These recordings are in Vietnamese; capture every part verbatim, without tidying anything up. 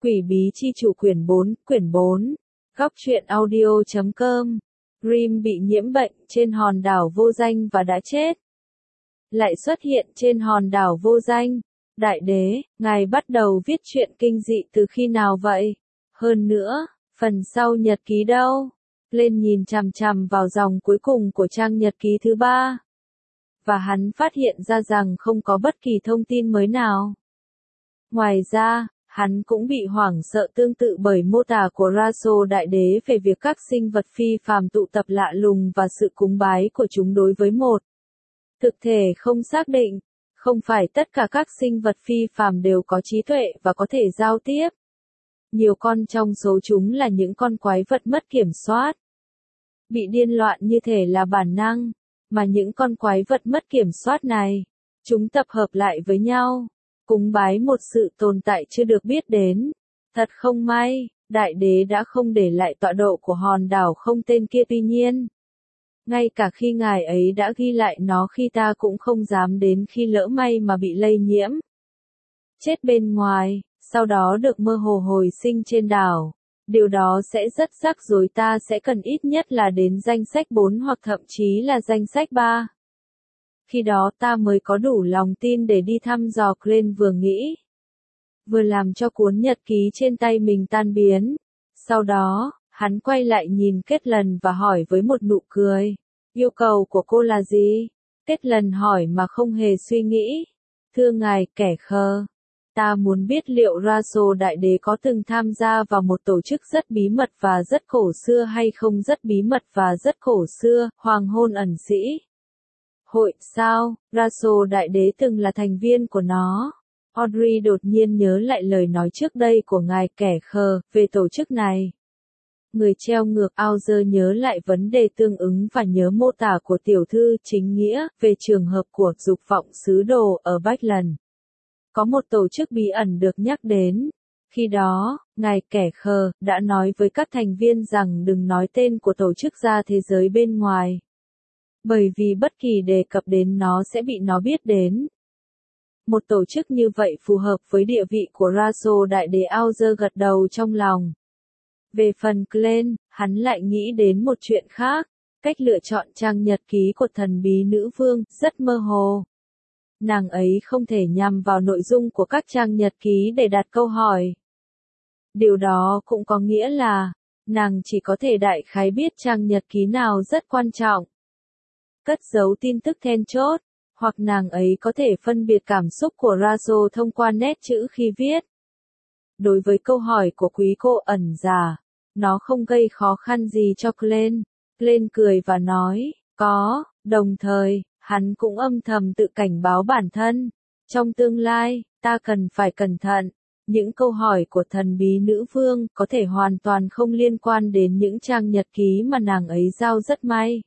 Quỷ bí chi chủ quyển bốn, quyển bốn. Góc truyện audio chấm com. Grimm bị nhiễm bệnh trên hòn đảo vô danh và đã chết. Lại xuất hiện trên hòn đảo vô danh. Đại đế, ngài bắt đầu viết truyện kinh dị từ khi nào vậy? Hơn nữa, phần sau nhật ký đâu? Lên nhìn chằm chằm vào dòng cuối cùng của trang nhật ký thứ ba. Và hắn phát hiện ra rằng không có bất kỳ thông tin mới nào. Ngoài ra, hắn cũng bị hoảng sợ tương tự bởi mô tả của Raso Đại Đế về việc các sinh vật phi phàm tụ tập lạ lùng và sự cúng bái của chúng đối với một thực thể không xác định. Không phải tất cả các sinh vật phi phàm đều có trí tuệ và có thể giao tiếp. Nhiều con trong số chúng là những con quái vật mất kiểm soát. Bị điên loạn như thể là bản năng, mà những con quái vật mất kiểm soát này, chúng tập hợp lại với nhau, cúng bái một sự tồn tại chưa được biết đến. Thật không may, Đại Đế đã không để lại tọa độ của hòn đảo không tên kia, tuy nhiên, ngay cả khi ngài ấy đã ghi lại nó khi ta cũng không dám đến khi lỡ may mà bị lây nhiễm. Chết bên ngoài, sau đó được mơ hồ hồi sinh trên đảo. Điều đó sẽ rất rắc rối, ta sẽ cần ít nhất là đến danh sách bốn hoặc thậm chí là danh sách ba. Khi đó ta mới có đủ lòng tin để đi thăm dò. Glenn vừa nghĩ, vừa làm cho cuốn nhật ký trên tay mình tan biến. Sau đó, hắn quay lại nhìn Kết Lần và hỏi với một nụ cười. Yêu cầu của cô là gì? Kết Lần hỏi mà không hề suy nghĩ. Thưa ngài, kẻ khờ. Ta muốn biết liệu Raso Đại Đế có từng tham gia vào một tổ chức rất bí mật và rất cổ xưa hay không. Rất bí mật và rất cổ xưa, Hoàng hôn ẩn sĩ. Hội, sao? Raso Đại Đế từng là thành viên của nó. Audrey đột nhiên nhớ lại lời nói trước đây của ngài kẻ khờ, về tổ chức này. Người treo ngược Auger nhớ lại vấn đề tương ứng và nhớ mô tả của tiểu thư chính nghĩa, về trường hợp của dục vọng sứ đồ ở Backlund. Có một tổ chức bí ẩn được nhắc đến. Khi đó, ngài kẻ khờ đã nói với các thành viên rằng đừng nói tên của tổ chức ra thế giới bên ngoài. Bởi vì bất kỳ đề cập đến nó sẽ bị nó biết đến. Một tổ chức như vậy phù hợp với địa vị của Raso Đại Đế. Auger gật đầu trong lòng. Về phần Glenn, hắn lại nghĩ đến một chuyện khác. Cách lựa chọn trang nhật ký của thần bí nữ vương, rất mơ hồ. Nàng ấy không thể nhằm vào nội dung của các trang nhật ký để đặt câu hỏi. Điều đó cũng có nghĩa là, nàng chỉ có thể đại khái biết trang nhật ký nào rất quan trọng. Cất giấu tin tức then chốt, hoặc nàng ấy có thể phân biệt cảm xúc của Raso thông qua nét chữ khi viết. Đối với câu hỏi của quý cô ẩn giả, nó không gây khó khăn gì cho Glenn. Glenn cười và nói, có, đồng thời, hắn cũng âm thầm tự cảnh báo bản thân. Trong tương lai, ta cần phải cẩn thận. Những câu hỏi của thần bí nữ vương có thể hoàn toàn không liên quan đến những trang nhật ký mà nàng ấy giao. Rất may.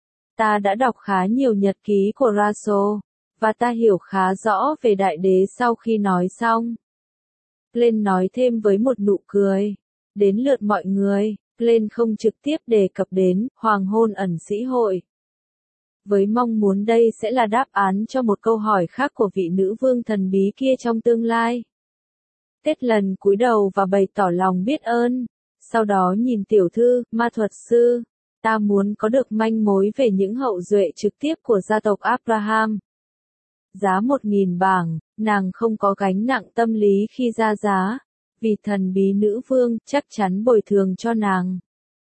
Ta đã đọc khá nhiều nhật ký của Raso, và ta hiểu khá rõ về Đại Đế. Sau khi nói xong, Glenn nói thêm với một nụ cười. Đến lượt mọi người, Glenn không trực tiếp đề cập đến Hoàng hôn ẩn sĩ hội. Với mong muốn đây sẽ là đáp án cho một câu hỏi khác của vị nữ vương thần bí kia trong tương lai. Kết Lần cúi đầu và bày tỏ lòng biết ơn. Sau đó nhìn tiểu thư, ma thuật sư. Ta muốn có được manh mối về những hậu duệ trực tiếp của gia tộc Abraham. Giá một nghìn bảng, nàng không có gánh nặng tâm lý khi ra giá. Vì thần bí nữ vương chắc chắn bồi thường cho nàng.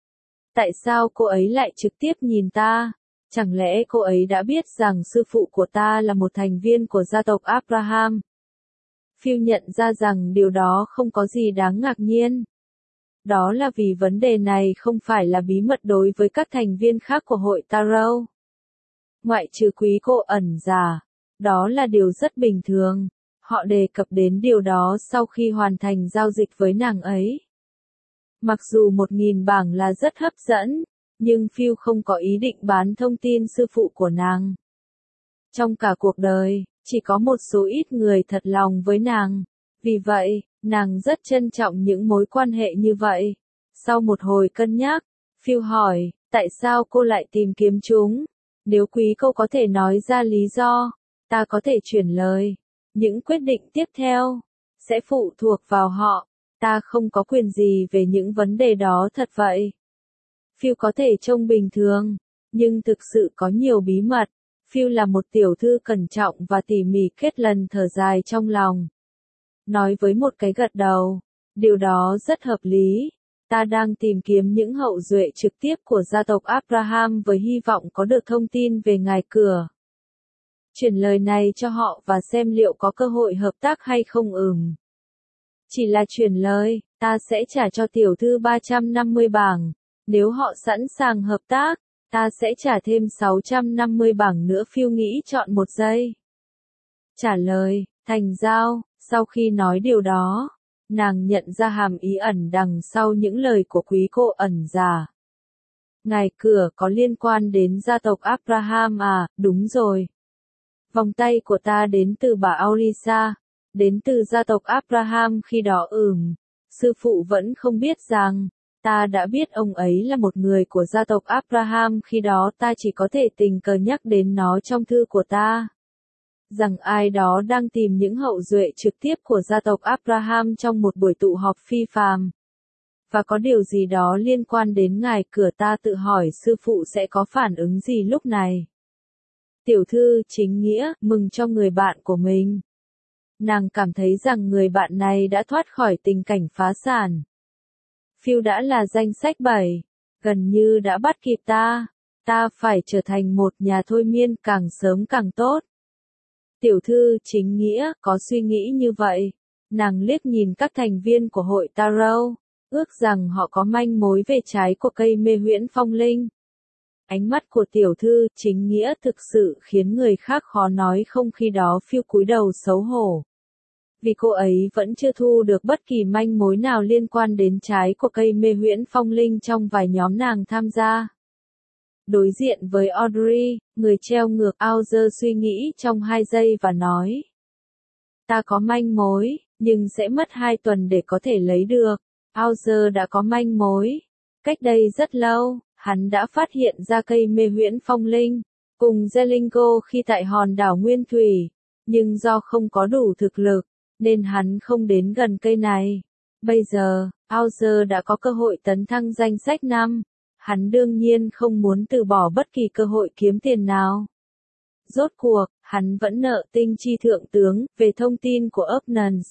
Tại sao cô ấy lại trực tiếp nhìn ta? Chẳng lẽ cô ấy đã biết rằng sư phụ của ta là một thành viên của gia tộc Abraham? Phil nhận ra rằng điều đó không có gì đáng ngạc nhiên. Đó là vì vấn đề này không phải là bí mật đối với các thành viên khác của hội Tarot. Ngoại trừ quý cô ẩn giả, đó là điều rất bình thường. Họ đề cập đến điều đó sau khi hoàn thành giao dịch với nàng ấy. Mặc dù một nghìn bảng là rất hấp dẫn, nhưng Phil không có ý định bán thông tin sư phụ của nàng. Trong cả cuộc đời, chỉ có một số ít người thật lòng với nàng. Vì vậy, nàng rất trân trọng những mối quan hệ như vậy. Sau một hồi cân nhắc, Phil hỏi, tại sao cô lại tìm kiếm chúng? Nếu quý cô có thể nói ra lý do, ta có thể chuyển lời. Những quyết định tiếp theo sẽ phụ thuộc vào họ. Ta không có quyền gì về những vấn đề đó thật vậy. Phil có thể trông bình thường, nhưng thực sự có nhiều bí mật. Phil là một tiểu thư cẩn trọng và tỉ mỉ. Kết lần thở dài trong lòng. Nói với một cái gật đầu. Điều đó rất hợp lý. Ta đang tìm kiếm những hậu duệ trực tiếp của gia tộc Abraham với hy vọng có được thông tin về ngài cửa. Chuyển lời này cho họ và xem liệu có cơ hội hợp tác hay không. Ừm. Chỉ là chuyển lời, ta sẽ trả cho tiểu thư ba trăm năm mươi bảng. Nếu họ sẵn sàng hợp tác, ta sẽ trả thêm sáu trăm năm mươi bảng nữa. Phil nghĩ chọn một giây. Trả lời, thành giao. Sau khi nói điều đó, nàng nhận ra hàm ý ẩn đằng sau những lời của quý cô ẩn giả. Ngài cửa có liên quan đến gia tộc Abraham à? Đúng rồi. Vòng tay của ta đến từ bà Aulisa, đến từ gia tộc Abraham khi đó. Ừm, sư phụ vẫn không biết rằng, ta đã biết ông ấy là một người của gia tộc Abraham khi đó. Ta chỉ có thể tình cờ nhắc đến nó trong thư của ta. Rằng ai đó đang tìm những hậu duệ trực tiếp của gia tộc Abraham trong một buổi tụ họp phi phàm. Và có điều gì đó liên quan đến ngài cửa. Ta tự hỏi sư phụ sẽ có phản ứng gì lúc này. Tiểu thư chính nghĩa, mừng cho người bạn của mình. Nàng cảm thấy rằng người bạn này đã thoát khỏi tình cảnh phá sản. Phil đã là danh sách bảy, gần như đã bắt kịp ta. Ta phải trở thành một nhà thôi miên càng sớm càng tốt. Tiểu thư chính nghĩa có suy nghĩ như vậy. Nàng liếc nhìn các thành viên của hội Tarot, ước rằng họ có manh mối về trái của cây mê huyễn phong linh. Ánh mắt của tiểu thư chính nghĩa thực sự khiến người khác khó nói không. Khi đó Phil cúi đầu xấu hổ. Vì cô ấy vẫn chưa thu được bất kỳ manh mối nào liên quan đến trái của cây mê huyễn phong linh trong vài nhóm nàng tham gia. Đối diện với Audrey, người treo ngược Auger suy nghĩ trong hai giây và nói. Ta có manh mối, nhưng sẽ mất hai tuần để có thể lấy được. Auger đã có manh mối. Cách đây rất lâu, hắn đã phát hiện ra cây mê huyễn phong linh, cùng Zelingo khi tại hòn đảo Nguyên Thủy. Nhưng do không có đủ thực lực, nên hắn không đến gần cây này. Bây giờ, Auger đã có cơ hội tấn thăng danh sách năm. Hắn đương nhiên không muốn từ bỏ bất kỳ cơ hội kiếm tiền nào. Rốt cuộc, hắn vẫn nợ tinh chi thượng tướng về thông tin của Uplands.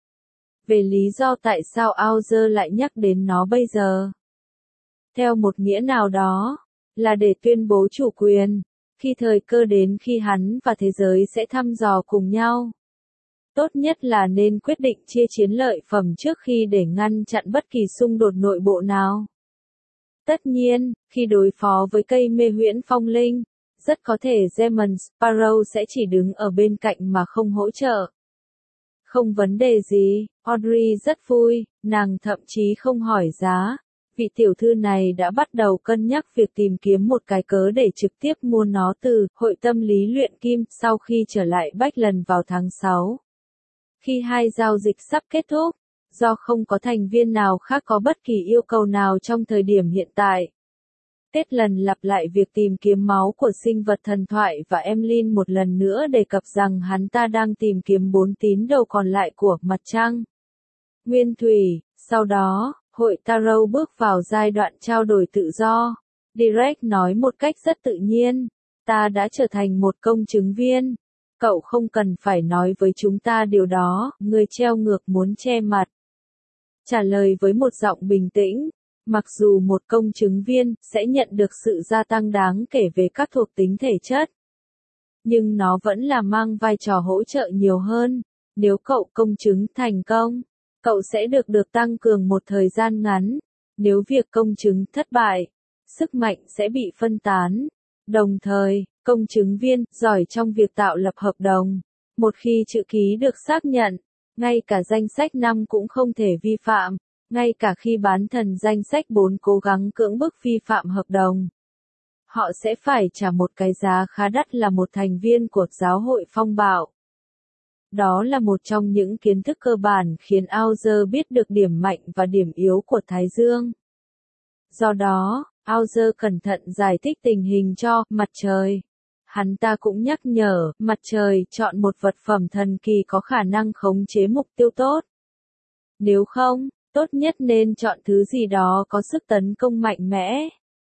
Về lý do tại sao Auger lại nhắc đến nó bây giờ. Theo một nghĩa nào đó, là để tuyên bố chủ quyền, khi thời cơ đến khi hắn và thế giới sẽ thăm dò cùng nhau. Tốt nhất là nên quyết định chia chiến lợi phẩm trước khi để ngăn chặn bất kỳ xung đột nội bộ nào. Tất nhiên, khi đối phó với cây mê huyễn phong linh, rất có thể Demon Sparrow sẽ chỉ đứng ở bên cạnh mà không hỗ trợ. Không vấn đề gì, Audrey rất vui, nàng thậm chí không hỏi giá. Vị tiểu thư này đã bắt đầu cân nhắc việc tìm kiếm một cái cớ để trực tiếp mua nó từ Hội Tâm lý Luyện Kim sau khi trở lại Bách vào tháng sáu. Khi hai giao dịch sắp kết thúc, do không có thành viên nào khác có bất kỳ yêu cầu nào trong thời điểm hiện tại. Kết lần lặp lại việc tìm kiếm máu của sinh vật thần thoại và Emlyn một lần nữa đề cập rằng hắn ta đang tìm kiếm bốn tín đồ còn lại của mặt trăng. Nguyên Thủy, sau đó, hội Tarot bước vào giai đoạn trao đổi tự do. Direct nói một cách rất tự nhiên, ta đã trở thành một công chứng viên. Cậu không cần phải nói với chúng ta điều đó, người treo ngược muốn che mặt. Trả lời với một giọng bình tĩnh, mặc dù một công chứng viên sẽ nhận được sự gia tăng đáng kể về các thuộc tính thể chất. Nhưng nó vẫn là mang vai trò hỗ trợ nhiều hơn. Nếu cậu công chứng thành công, cậu sẽ được được tăng cường một thời gian ngắn. Nếu việc công chứng thất bại, sức mạnh sẽ bị phân tán. Đồng thời, công chứng viên giỏi trong việc tạo lập hợp đồng. Một khi chữ ký được xác nhận, ngay cả danh sách năm cũng không thể vi phạm, ngay cả khi bán thần danh sách bốn cố gắng cưỡng bức vi phạm hợp đồng. Họ sẽ phải trả một cái giá khá đắt là một thành viên của giáo hội phong bạo. Đó là một trong những kiến thức cơ bản khiến Auger biết được điểm mạnh và điểm yếu của Thái Dương. Do đó, Auger cẩn thận giải thích tình hình cho mặt trời. Hắn ta cũng nhắc nhở mặt trời chọn một vật phẩm thần kỳ có khả năng khống chế mục tiêu tốt. Nếu không, Tốt nhất nên chọn thứ gì đó có sức tấn công mạnh mẽ.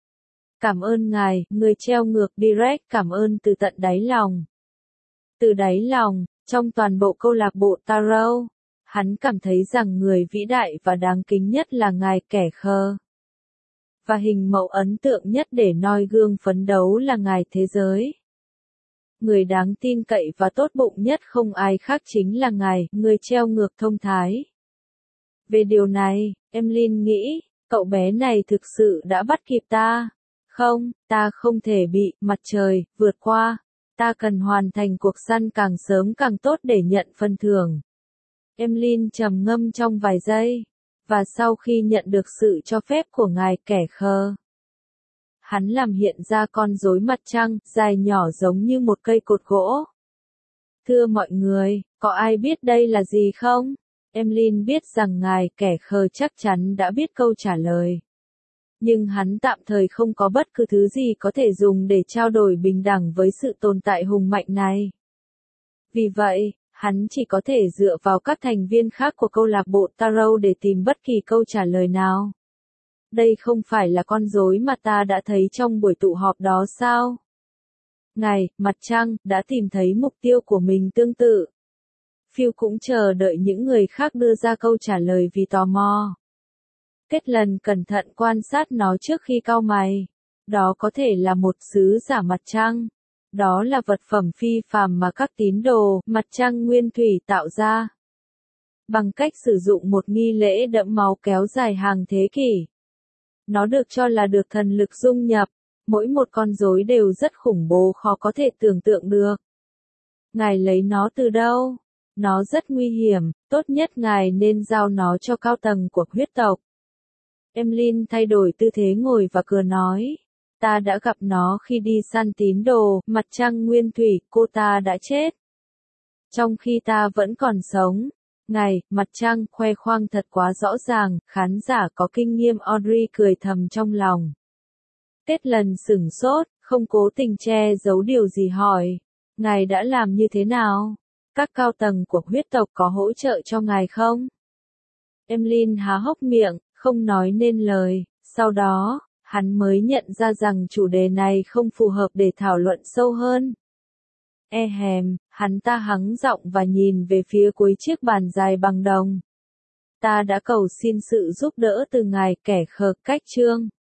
Cảm ơn ngài, người treo ngược direct cảm ơn từ tận đáy lòng. Từ đáy lòng, trong toàn bộ câu lạc bộ Tarot, hắn cảm thấy rằng người vĩ đại và đáng kính nhất là ngài kẻ khờ. Và hình mẫu ấn tượng nhất để noi gương phấn đấu là ngài thế giới. Người đáng tin cậy và tốt bụng nhất không ai khác chính là ngài, người treo ngược thông thái. Về điều này, Emlyn nghĩ, cậu bé này thực sự đã bắt kịp ta. Không, ta không thể bị mặt trời vượt qua. Ta cần hoàn thành cuộc săn càng sớm càng tốt để nhận phần thưởng. Emlyn trầm ngâm trong vài giây. Và sau khi nhận được sự cho phép của ngài kẻ khờ, hắn làm hiện ra con rối mặt trăng, dài nhỏ giống như một cây cột gỗ. Thưa mọi người, có ai biết đây là gì không? Emlyn biết rằng ngài kẻ khờ chắc chắn đã biết câu trả lời. Nhưng hắn tạm thời không có bất cứ thứ gì có thể dùng để trao đổi bình đẳng với sự tồn tại hùng mạnh này. Vì vậy, hắn chỉ có thể dựa vào các thành viên khác của câu lạc bộ Tarot để tìm bất kỳ câu trả lời nào. Đây không phải là con rối mà ta đã thấy trong buổi tụ họp đó sao? Ngài, mặt trăng, đã tìm thấy mục tiêu của mình tương tự. Phil cũng chờ đợi những người khác đưa ra câu trả lời vì tò mò. Kết lần cẩn thận quan sát nó trước khi cau mày. Đó có thể là một sứ giả mặt trăng. Đó là vật phẩm phi phàm mà các tín đồ mặt trăng nguyên thủy tạo ra. Bằng cách sử dụng một nghi lễ đẫm máu kéo dài hàng thế kỷ. Nó được cho là được thần lực dung nhập. Mỗi một con rối đều rất khủng bố khó có thể tưởng tượng được. Ngài lấy nó từ đâu? Nó rất nguy hiểm, tốt nhất ngài nên giao nó cho cao tầng của huyết tộc. Emlyn thay đổi tư thế ngồi và cười nói. Ta đã gặp nó khi đi săn tín đồ, mặt trăng nguyên thủy, cô ta đã chết. Trong khi ta vẫn còn sống. Ngài, mặt trăng, khoe khoang thật quá rõ ràng, khán giả có kinh nghiệm Audrey cười thầm trong lòng. Kết lần sửng sốt, không cố tình che giấu điều gì hỏi. Ngài đã làm như thế nào? Các cao tầng của huyết tộc có hỗ trợ cho ngài không? Emlyn há hốc miệng, không nói nên lời, sau đó, hắn mới nhận ra rằng chủ đề này không phù hợp để thảo luận sâu hơn. E hèm, hắn ta hắng giọng và nhìn về phía cuối chiếc bàn dài bằng đồng. Ta đã cầu xin sự giúp đỡ từ ngài kẻ khờ cách trương.